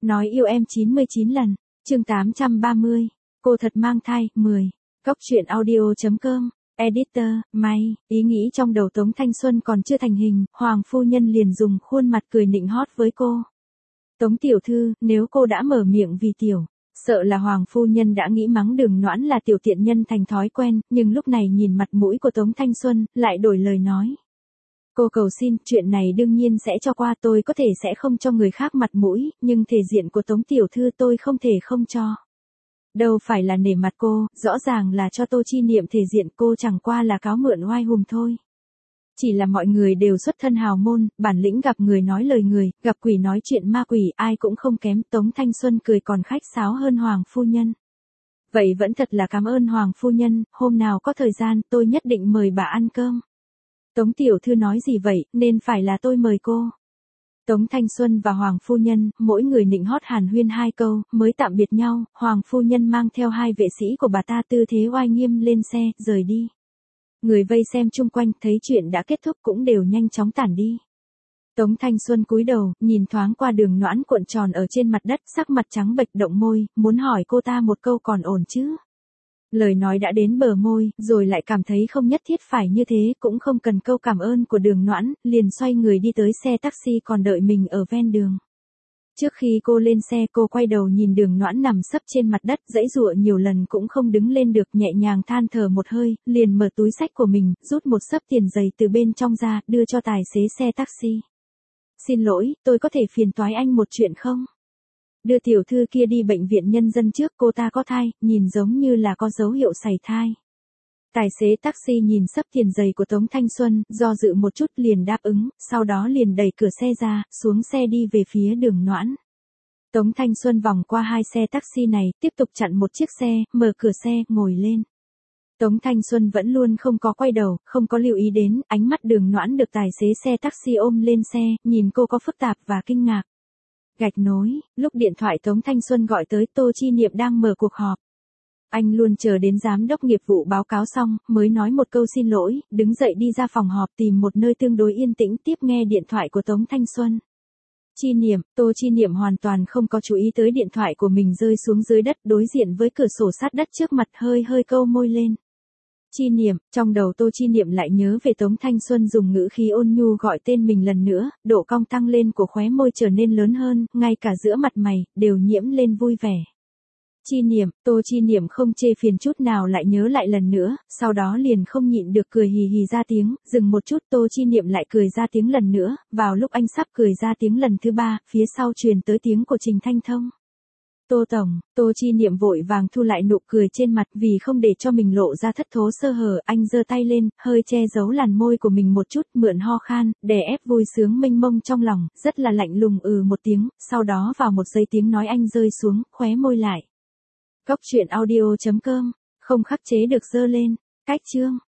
Nói yêu em 99 lần. Chương 830. Cô thật mang thai, 10. Góc truyện audio.com. Editor, May. Ý nghĩ trong đầu Tống Thanh Xuân còn chưa thành hình, Hoàng phu nhân liền dùng khuôn mặt cười nịnh hót với cô. Tống tiểu thư, nếu cô đã mở miệng vì tiểu, sợ là Hoàng phu nhân đã nghĩ mắng Đường Noãn là tiểu tiện nhân thành thói quen, nhưng lúc này nhìn mặt mũi của Tống Thanh Xuân, lại đổi lời nói. Cô cầu xin, chuyện này đương nhiên sẽ cho qua, tôi có thể sẽ không cho người khác mặt mũi, nhưng thể diện của Tống tiểu thư tôi không thể không cho. Đâu phải là nể mặt cô, rõ ràng là cho Tô Chi Niệm thể diện, cô chẳng qua là cáo mượn oai hùng thôi. Chỉ là mọi người đều xuất thân hào môn, bản lĩnh gặp người nói lời người, gặp quỷ nói chuyện ma quỷ, ai cũng không kém. Tống Thanh Xuân cười còn khách sáo hơn Hoàng phu nhân. Vậy vẫn thật là cảm ơn Hoàng phu nhân, hôm nào có thời gian tôi nhất định mời bà ăn cơm. Tống tiểu thư nói gì vậy, nên phải là tôi mời cô. Tống Thanh Xuân và Hoàng phu nhân, mỗi người nịnh hót hàn huyên hai câu, mới tạm biệt nhau. Hoàng phu nhân mang theo hai vệ sĩ của bà ta tư thế oai nghiêm lên xe, rời đi. Người vây xem chung quanh thấy chuyện đã kết thúc cũng đều nhanh chóng tản đi. Tống Thanh Xuân cúi đầu, nhìn thoáng qua Đường Noãn cuộn tròn ở trên mặt đất, sắc mặt trắng bệch động môi, muốn hỏi cô ta một câu còn ổn chứ. Lời nói đã đến bờ môi, rồi lại cảm thấy không nhất thiết phải như thế, cũng không cần câu cảm ơn của Đường Noãn, liền xoay người đi tới xe taxi còn đợi mình ở ven đường. Trước khi cô lên xe, cô quay đầu nhìn Đường Noãn nằm sấp trên mặt đất, giãy giụa nhiều lần cũng không đứng lên được, nhẹ nhàng than thở một hơi, liền mở túi xách của mình, rút một xấp tiền giấy từ bên trong ra, đưa cho tài xế xe taxi. Xin lỗi, tôi có thể phiền toái anh một chuyện không? Đưa tiểu thư kia đi bệnh viện nhân dân trước, cô ta có thai, nhìn giống như là có dấu hiệu sảy thai. Tài xế taxi nhìn xấp tiền giày của Tống Thanh Xuân, do dự một chút liền đáp ứng, sau đó liền đẩy cửa xe ra, xuống xe đi về phía Đường Noãn. Tống Thanh Xuân vòng qua hai xe taxi này, tiếp tục chặn một chiếc xe, mở cửa xe, ngồi lên. Tống Thanh Xuân vẫn luôn không có quay đầu, không có lưu ý đến, ánh mắt Đường Noãn được tài xế xe taxi ôm lên xe, nhìn cô có phức tạp và kinh ngạc. Gạch nối, lúc điện thoại Tống Thanh Xuân gọi tới, Tô Chi Niệm đang mở cuộc họp. Anh luôn chờ đến giám đốc nghiệp vụ báo cáo xong, mới nói một câu xin lỗi, đứng dậy đi ra phòng họp tìm một nơi tương đối yên tĩnh tiếp nghe điện thoại của Tống Thanh Xuân. Chi Niệm, Tô Chi Niệm hoàn toàn không có chú ý tới điện thoại của mình rơi xuống dưới đất, đối diện với cửa sổ sát đất trước mặt, hơi câu môi lên. Chi Niệm, trong đầu Tô Chi Niệm lại nhớ về Tống Thanh Xuân dùng ngữ khí ôn nhu gọi tên mình lần nữa, độ cong tăng lên của khóe môi trở nên lớn hơn, ngay cả giữa mặt mày, đều nhiễm lên vui vẻ. Chi Niệm, Tô Chi Niệm không chê phiền chút nào lại nhớ lại lần nữa, sau đó liền không nhịn được cười hì hì ra tiếng, dừng một chút Tô Chi Niệm lại cười ra tiếng lần nữa, vào lúc anh sắp cười ra tiếng lần thứ ba, phía sau truyền tới tiếng của Trình Thanh Thông. Tô Tổng, Tô Chi Niệm vội vàng thu lại nụ cười trên mặt vì không để cho mình lộ ra thất thố sơ hở, anh giơ tay lên, hơi che giấu làn môi của mình một chút, mượn ho khan, đè ép vui sướng mênh mông trong lòng, rất là lạnh lùng một tiếng, sau đó vào một giây tiếng nói anh rơi xuống, khóe môi lại. Góc truyện audio.com, không khắc chế được giơ lên, cách chương.